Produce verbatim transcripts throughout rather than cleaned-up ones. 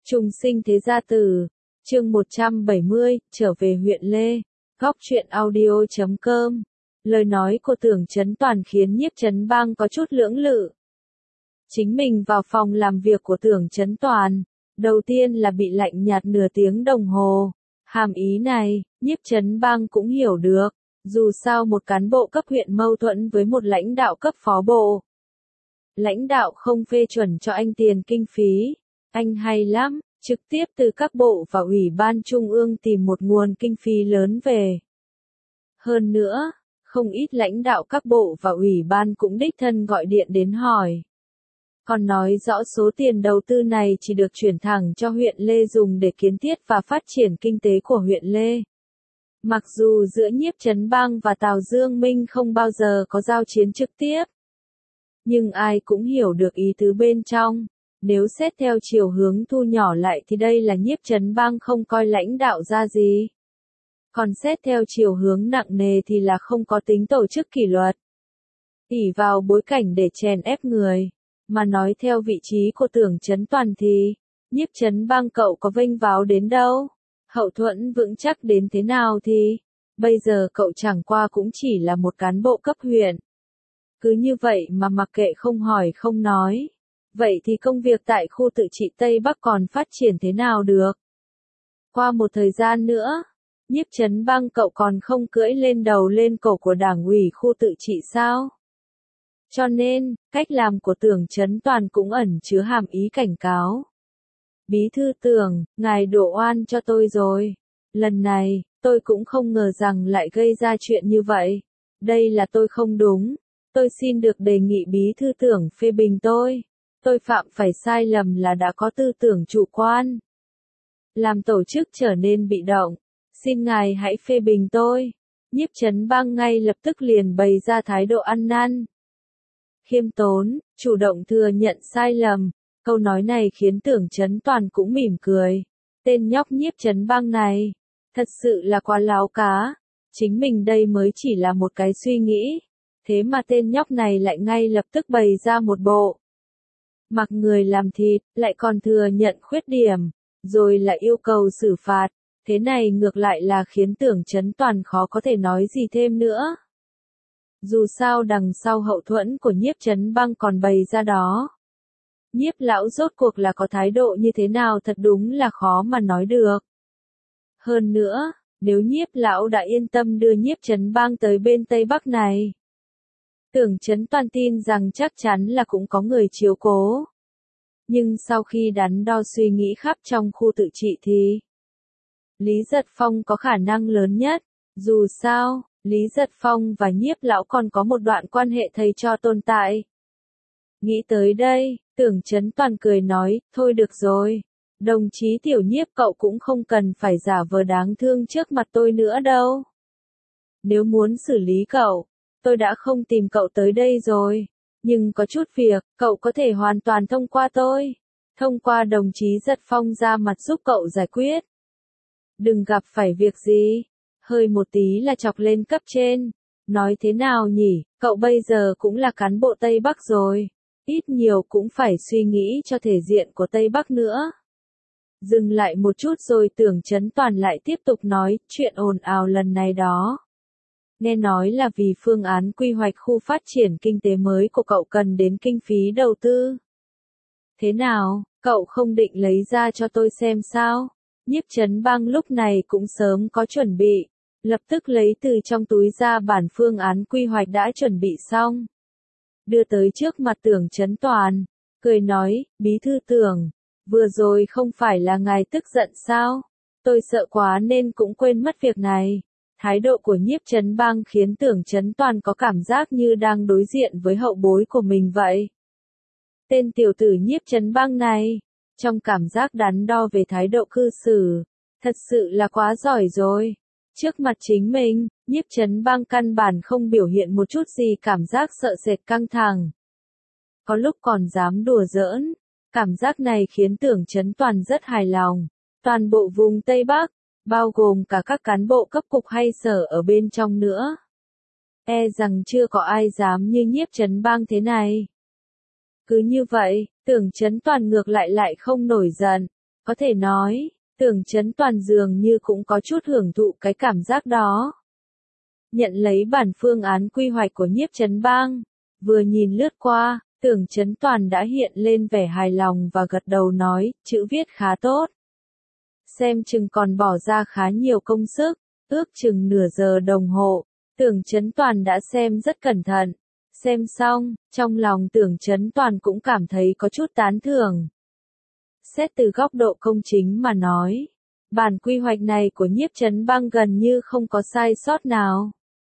Trùng sinh thế gia tử, chương một trăm bảy mươi, trở về huyện Lê, góc truyện audio chấm com. Lời nói của Tưởng Chấn Toàn khiến Nhiếp Chấn Bang có chút lưỡng lự. Chính mình vào phòng làm việc của Tưởng Chấn Toàn, đầu tiên là bị lạnh nhạt nửa tiếng đồng hồ. Hàm ý này, Nhiếp Chấn Bang cũng hiểu được, dù sao một cán bộ cấp huyện mâu thuẫn với một lãnh đạo cấp phó bộ. Lãnh đạo không phê chuẩn cho anh tiền kinh phí, anh hay lắm, trực tiếp từ các bộ và ủy ban trung ương tìm một nguồn kinh phí lớn về. Hơn nữa, không ít lãnh đạo các bộ và ủy ban cũng đích thân gọi điện đến hỏi. Còn nói rõ số tiền đầu tư này chỉ được chuyển thẳng cho huyện Lê dùng để kiến thiết và phát triển kinh tế của huyện Lê. Mặc dù giữa Nhiếp Chấn Bang và Tào Dương Minh không bao giờ có giao chiến trực tiếp, nhưng ai cũng hiểu được ý tứ bên trong. Nếu xét theo chiều hướng thu nhỏ lại thì đây là Nhiếp Chấn Bang không coi lãnh đạo ra gì. Còn xét theo chiều hướng nặng nề thì là không có tính tổ chức kỷ luật. ỷ vào bối cảnh để chèn ép người. Mà nói theo vị trí của Tưởng Chấn Toàn thì, Nhiếp Chấn Bang cậu có vênh váo đến đâu? Hậu thuẫn vững chắc đến thế nào thì, bây giờ cậu chẳng qua cũng chỉ là một cán bộ cấp huyện. Cứ như vậy mà mặc kệ không hỏi không nói. Vậy thì công việc tại khu tự trị Tây Bắc còn phát triển thế nào được? Qua một thời gian nữa, Nhiếp Chấn Bang cậu còn không cưỡi lên đầu lên cổ của đảng ủy khu tự trị sao? Cho nên, cách làm của Tưởng Chấn Toàn cũng ẩn chứa hàm ý cảnh cáo. Bí thư Tưởng, ngài đổ oan cho tôi rồi. Lần này, tôi cũng không ngờ rằng lại gây ra chuyện như vậy. Đây là tôi không đúng. Tôi xin được đề nghị bí thư Tưởng phê bình tôi. Tôi phạm phải sai lầm là đã có tư tưởng chủ quan. Làm tổ chức trở nên bị động. Xin ngài hãy phê bình tôi. Nhiếp Chấn Bang ngay lập tức liền bày ra thái độ ăn năn. Khiêm tốn, chủ động thừa nhận sai lầm. Câu nói này khiến Tưởng Chấn Toàn cũng mỉm cười. Tên nhóc Nhiếp Chấn Bang này, thật sự là quá láo cá. Chính mình đây mới chỉ là một cái suy nghĩ. Thế mà tên nhóc này lại ngay lập tức bày ra một bộ. Mặc người làm thịt, lại còn thừa nhận khuyết điểm, rồi lại yêu cầu xử phạt. Thế này ngược lại là khiến Tưởng Chấn Toàn khó có thể nói gì thêm nữa. Dù sao đằng sau hậu thuẫn của Nhiếp Chấn Bang còn bày ra đó. Nhiếp lão rốt cuộc là có thái độ như thế nào thật đúng là khó mà nói được. Hơn nữa, nếu Nhiếp lão đã yên tâm đưa Nhiếp Chấn Bang tới bên Tây Bắc này, Tưởng Chấn Toàn tin rằng chắc chắn là cũng có người chiếu cố. Nhưng sau khi đắn đo suy nghĩ khắp trong khu tự trị thì Lý Giật Phong có khả năng lớn nhất. Dù sao, Lý Giật Phong và Nhiếp lão còn có một đoạn quan hệ thầy trò tồn tại. Nghĩ tới đây, Tưởng Chấn Toàn cười nói, thôi được rồi. Đồng chí Tiểu Nhiếp cậu cũng không cần phải giả vờ đáng thương trước mặt tôi nữa đâu. Nếu muốn xử lý cậu, tôi đã không tìm cậu tới đây rồi. Nhưng có chút việc, cậu có thể hoàn toàn thông qua tôi. Thông qua đồng chí Giật Phong ra mặt giúp cậu giải quyết. Đừng gặp phải việc gì. Hơi một tí là chọc lên cấp trên. Nói thế nào nhỉ, cậu bây giờ cũng là cán bộ Tây Bắc rồi. Ít nhiều cũng phải suy nghĩ cho thể diện của Tây Bắc nữa. Dừng lại một chút rồi Tưởng Chấn Toàn lại tiếp tục nói, chuyện ồn ào lần này đó. Nghe nói là vì phương án quy hoạch khu phát triển kinh tế mới của cậu cần đến kinh phí đầu tư. Thế nào, cậu không định lấy ra cho tôi xem sao? Nhiếp Chấn Bang lúc này cũng sớm có chuẩn bị, lập tức lấy từ trong túi ra bản phương án quy hoạch đã chuẩn bị xong. Đưa tới trước mặt Tưởng Chấn Toàn, cười nói, bí thư Tưởng, vừa rồi không phải là ngài tức giận sao? Tôi sợ quá nên cũng quên mất việc này. Thái độ của Nhiếp Chấn Bang khiến Tưởng Chấn Toàn có cảm giác như đang đối diện với hậu bối của mình vậy. Tên tiểu tử Nhiếp Chấn Bang này, trong cảm giác đắn đo về thái độ cư xử, thật sự là quá giỏi rồi. Trước mặt chính mình, Nhiếp Chấn Bang căn bản không biểu hiện một chút gì cảm giác sợ sệt căng thẳng. Có lúc còn dám đùa giỡn, cảm giác này khiến Tưởng Chấn Toàn rất hài lòng. Toàn bộ vùng Tây Bắc, bao gồm cả các cán bộ cấp cục hay sở ở bên trong nữa. E rằng chưa có ai dám như Nhiếp Chấn Bang thế này. Cứ như vậy, Tưởng Chấn Toàn ngược lại lại không nổi giận, Có thể nói, Tưởng Chấn Toàn dường như cũng có chút hưởng thụ cái cảm giác đó. Nhận lấy bản phương án quy hoạch của Nhiếp Chấn Bang, vừa nhìn lướt qua, Tưởng Chấn Toàn đã hiện lên vẻ hài lòng và gật đầu nói, chữ viết khá tốt. Xem chừng còn bỏ ra khá nhiều công sức, ước chừng nửa giờ đồng hồ, Tưởng Chấn Toàn đã xem rất cẩn thận. Xem xong, trong lòng Tưởng Chấn Toàn cũng cảm thấy có chút tán thưởng. Xét từ góc độ công chính mà nói, bản quy hoạch này của Nhiếp Chấn Bang gần như không có sai sót nào.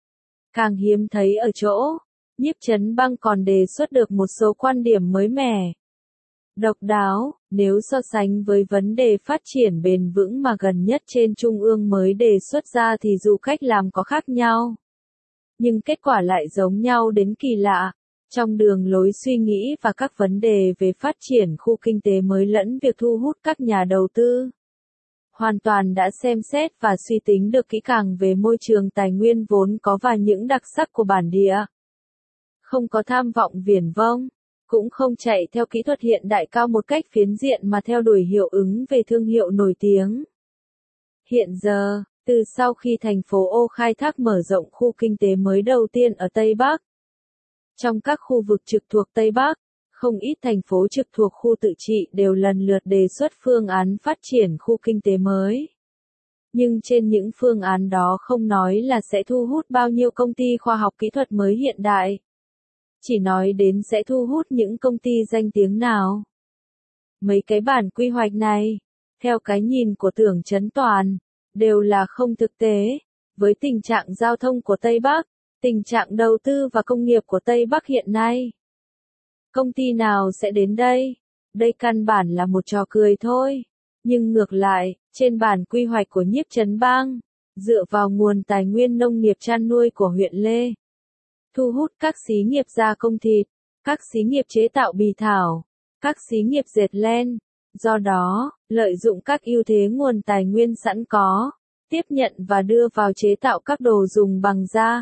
Càng hiếm thấy ở chỗ, Nhiếp Chấn Bang còn đề xuất được một số quan điểm mới mẻ, độc đáo, nếu so sánh với vấn đề phát triển bền vững mà gần nhất trên trung ương mới đề xuất ra thì dù cách làm có khác nhau, nhưng kết quả lại giống nhau đến kỳ lạ. Trong đường lối suy nghĩ và các vấn đề về phát triển khu kinh tế mới lẫn việc thu hút các nhà đầu tư, hoàn toàn đã xem xét và suy tính được kỹ càng về môi trường tài nguyên vốn có và những đặc sắc của bản địa. Không có tham vọng viển vông, cũng không chạy theo kỹ thuật hiện đại cao một cách phiến diện mà theo đuổi hiệu ứng về thương hiệu nổi tiếng. Hiện giờ, từ sau khi thành phố Ô khai thác mở rộng khu kinh tế mới đầu tiên ở Tây Bắc, trong các khu vực trực thuộc Tây Bắc, không ít thành phố trực thuộc khu tự trị đều lần lượt đề xuất phương án phát triển khu kinh tế mới. Nhưng trên những phương án đó không nói là sẽ thu hút bao nhiêu công ty khoa học kỹ thuật mới hiện đại. Chỉ nói đến sẽ thu hút những công ty danh tiếng nào. Mấy cái bản quy hoạch này, theo cái nhìn của Tưởng Chấn Toàn, đều là không thực tế. Với tình trạng giao thông của Tây Bắc, tình trạng đầu tư và công nghiệp của Tây Bắc hiện nay, công ty nào sẽ đến đây? Đây căn bản là một trò cười thôi. Nhưng ngược lại, trên bản quy hoạch của Nhiếp Chấn Bang, dựa vào nguồn tài nguyên nông nghiệp chăn nuôi của huyện Lê, thu hút các xí nghiệp gia công thịt, các xí nghiệp chế tạo bì thảo, các xí nghiệp dệt len. Do đó, lợi dụng các ưu thế nguồn tài nguyên sẵn có, tiếp nhận và đưa vào chế tạo các đồ dùng bằng da,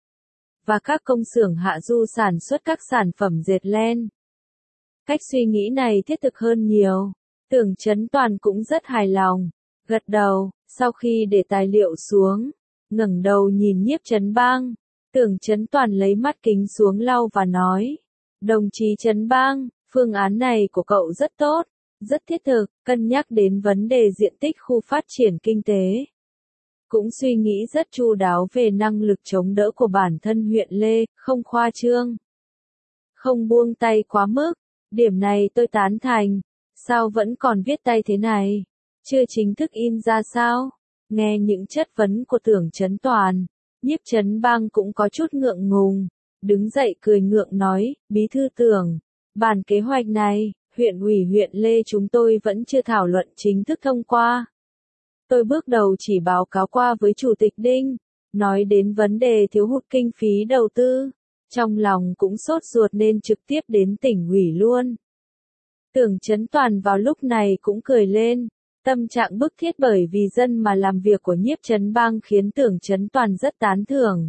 và các công xưởng hạ du sản xuất các sản phẩm dệt len. Cách suy nghĩ này thiết thực hơn nhiều. Tưởng Chấn Toàn cũng rất hài lòng, gật đầu, sau khi để tài liệu xuống, ngẩng đầu nhìn Nhiếp Chấn Bang. Tưởng Chấn Toàn lấy mắt kính xuống lau và nói, đồng chí Chấn Bang, phương án này của cậu rất tốt, rất thiết thực, cân nhắc đến vấn đề diện tích khu phát triển kinh tế. Cũng suy nghĩ rất chu đáo về năng lực chống đỡ của bản thân huyện Lê, không khoa trương, không buông tay quá mức. Điểm này tôi tán thành. Sao vẫn còn viết tay thế này? Chưa chính thức in ra sao? Nghe những chất vấn của Tưởng Chấn Toàn, Nhiếp Chấn Bang cũng có chút ngượng ngùng, đứng dậy cười ngượng nói, bí thư Tưởng, bản kế hoạch này, huyện ủy huyện Lê chúng tôi vẫn chưa thảo luận chính thức thông qua. Tôi bước đầu chỉ báo cáo qua với Chủ tịch Đinh, nói đến vấn đề thiếu hụt kinh phí đầu tư, trong lòng cũng sốt ruột nên trực tiếp đến tỉnh ủy luôn. Tưởng Chấn Toàn vào lúc này cũng cười lên, tâm trạng bức thiết bởi vì dân mà làm việc của Nhiếp Chấn Bang khiến Tưởng Chấn Toàn rất tán thưởng.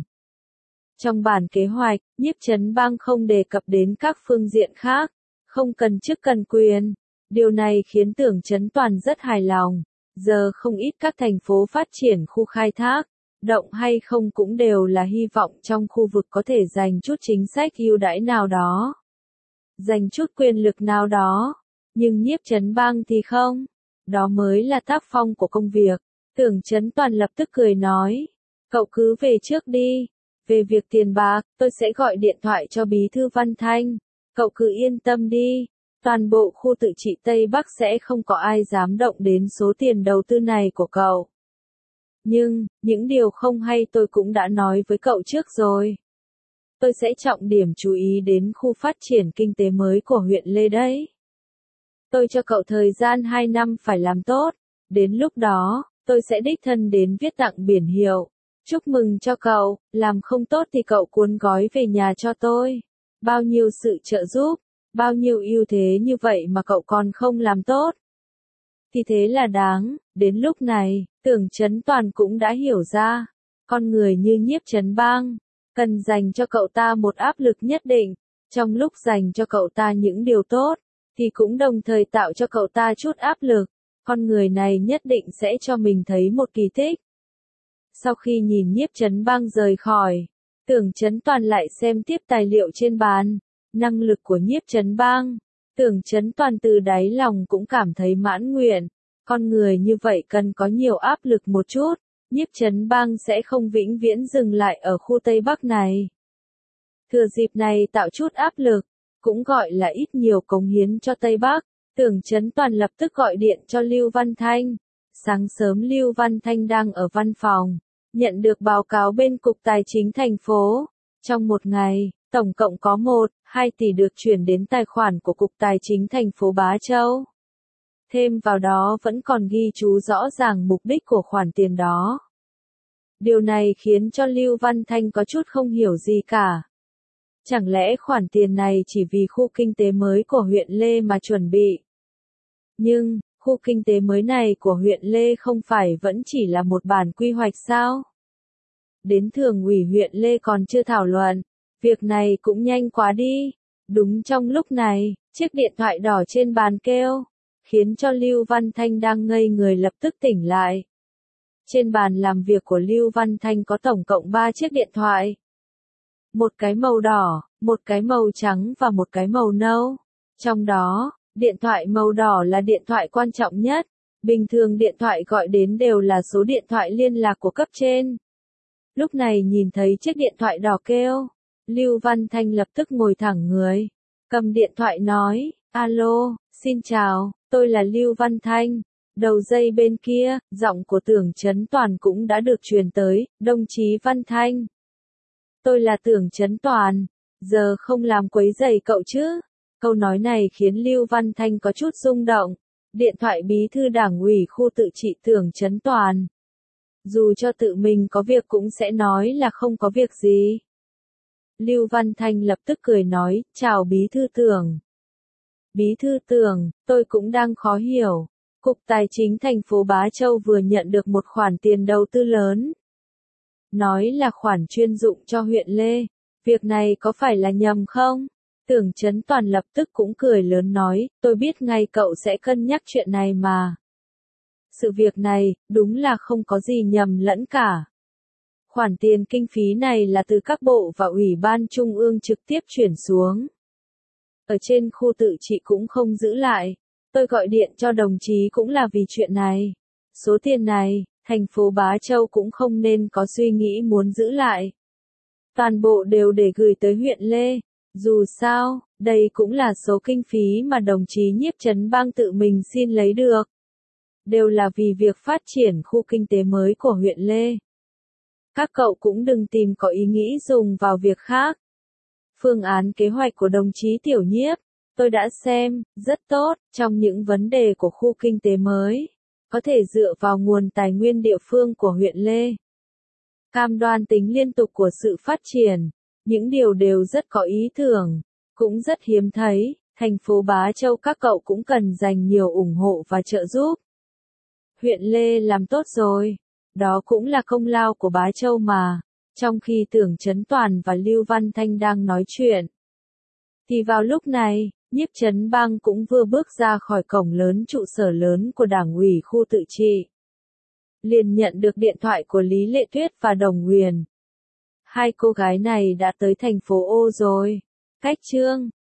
Trong bản kế hoạch, Nhiếp Chấn Bang không đề cập đến các phương diện khác, không cần chức cần quyền. Điều này khiến Tưởng Chấn Toàn rất hài lòng. Giờ không ít các thành phố phát triển khu khai thác, động hay không cũng đều là hy vọng trong khu vực có thể dành chút chính sách ưu đãi nào đó, dành chút quyền lực nào đó. Nhưng Nhiếp Chấn Bang thì không. Đó mới là tác phong của công việc. Tưởng Chấn Toàn lập tức cười nói, cậu cứ về trước đi. Về việc tiền bạc, tôi sẽ gọi điện thoại cho bí thư Văn Thanh. Cậu cứ yên tâm đi. Toàn bộ khu tự trị Tây Bắc sẽ không có ai dám động đến số tiền đầu tư này của cậu. Nhưng, những điều không hay tôi cũng đã nói với cậu trước rồi. Tôi sẽ trọng điểm chú ý đến khu phát triển kinh tế mới của huyện Lê đấy. Tôi cho cậu thời gian hai năm phải làm tốt. Đến lúc đó, tôi sẽ đích thân đến viết tặng biển hiệu. Chúc mừng cho cậu, làm không tốt thì cậu cuốn gói về nhà cho tôi. Bao nhiêu sự trợ giúp, bao nhiêu ưu thế như vậy mà cậu còn không làm tốt. Thì thế là đáng. Đến lúc này, Tưởng Chấn Toàn cũng đã hiểu ra. Con người như Nhiếp Chấn Bang, cần dành cho cậu ta một áp lực nhất định. Trong lúc dành cho cậu ta những điều tốt, thì cũng đồng thời tạo cho cậu ta chút áp lực. con người này nhất định sẽ cho mình thấy một kỳ tích. Sau khi nhìn Nhiếp Chấn Bang rời khỏi, Tưởng Chấn Toàn lại xem tiếp tài liệu trên bàn, năng lực của Nhiếp Chấn Bang. Tưởng Chấn Toàn từ đáy lòng cũng cảm thấy mãn nguyện, con người như vậy cần có nhiều áp lực một chút, Nhiếp Chấn Bang sẽ không vĩnh viễn dừng lại ở khu Tây Bắc này. Thừa dịp này tạo chút áp lực, cũng gọi là ít nhiều cống hiến cho Tây Bắc, Tưởng Chấn Toàn lập tức gọi điện cho Lưu Văn Thanh. Sáng sớm Lưu Văn Thanh đang ở văn phòng, nhận được báo cáo bên Cục Tài chính thành phố. Trong một ngày, tổng cộng có một, hai tỷ được chuyển đến tài khoản của Cục Tài chính thành phố Bá Châu. Thêm vào đó vẫn còn ghi chú rõ ràng mục đích của khoản tiền đó. Điều này khiến cho Lưu Văn Thanh có chút không hiểu gì cả. Chẳng lẽ khoản tiền này chỉ vì khu kinh tế mới của huyện Lê mà chuẩn bị? Nhưng, khu kinh tế mới này của huyện Lê không phải vẫn chỉ là một bản quy hoạch sao? Đến thường ủy huyện Lê còn chưa thảo luận, việc này cũng nhanh quá đi. Đúng trong lúc này, chiếc điện thoại đỏ trên bàn kêu, khiến cho Lưu Văn Thanh đang ngây người lập tức tỉnh lại. Trên bàn làm việc của Lưu Văn Thanh có tổng cộng ba chiếc điện thoại. Một cái màu đỏ, một cái màu trắng và một cái màu nâu. Trong đó, điện thoại màu đỏ là điện thoại quan trọng nhất. Bình thường điện thoại gọi đến đều là số điện thoại liên lạc của cấp trên. Lúc này nhìn thấy chiếc điện thoại đỏ kêu, Lưu Văn Thanh lập tức ngồi thẳng người, cầm điện thoại nói, alo, xin chào, tôi là Lưu Văn Thanh. Đầu dây bên kia, giọng của Tưởng Chấn Toàn cũng đã được truyền tới, đồng chí Văn Thanh. Tôi là Tưởng Chấn Toàn, giờ không làm quấy rầy cậu chứ. Câu nói này khiến Lưu Văn Thanh có chút rung động. Điện thoại bí thư đảng ủy khu tự trị Tưởng Chấn Toàn. Dù cho tự mình có việc cũng sẽ nói là không có việc gì. Lưu Văn Thanh lập tức cười nói, chào bí thư Tưởng. Bí thư Tưởng, tôi cũng đang khó hiểu. Cục Tài chính thành phố Bá Châu vừa nhận được một khoản tiền đầu tư lớn. Nói là khoản chuyên dụng cho huyện Lê. Việc này có phải là nhầm không? Tưởng Chấn Toàn lập tức cũng cười lớn nói, tôi biết ngay cậu sẽ cân nhắc chuyện này mà. Sự việc này, đúng là không có gì nhầm lẫn cả. Khoản tiền kinh phí này là từ các bộ và ủy ban trung ương trực tiếp chuyển xuống. Ở trên khu tự trị cũng không giữ lại. Tôi gọi điện cho đồng chí cũng là vì chuyện này. Số tiền này, thành phố Bá Châu cũng không nên có suy nghĩ muốn giữ lại. Toàn bộ đều để gửi tới huyện Lê. Dù sao, đây cũng là số kinh phí mà đồng chí Nhiếp Chấn Bang tự mình xin lấy được. Đều là vì việc phát triển khu kinh tế mới của huyện Lê. Các cậu cũng đừng tìm có ý nghĩ dùng vào việc khác. Phương án kế hoạch của đồng chí Tiểu Nhiếp, tôi đã xem, rất tốt, trong những vấn đề của khu kinh tế mới, có thể dựa vào nguồn tài nguyên địa phương của huyện Lê. Cam đoan tính liên tục của sự phát triển, những điều đều rất có ý tưởng, cũng rất hiếm thấy, thành phố Bá Châu các cậu cũng cần dành nhiều ủng hộ và trợ giúp. Huyện Lê làm tốt rồi, đó cũng là công lao của Bá Châu mà. Trong khi Tưởng Chấn Toàn và Lưu Văn Thanh đang nói chuyện, thì vào lúc này, Nhiếp Chấn Bang cũng vừa bước ra khỏi cổng lớn trụ sở lớn của đảng ủy khu tự trị. Liền nhận được điện thoại của Lý Lệ Tuyết và Đồng Huyền. Hai cô gái này đã tới thành phố Ô rồi. Cách Trương,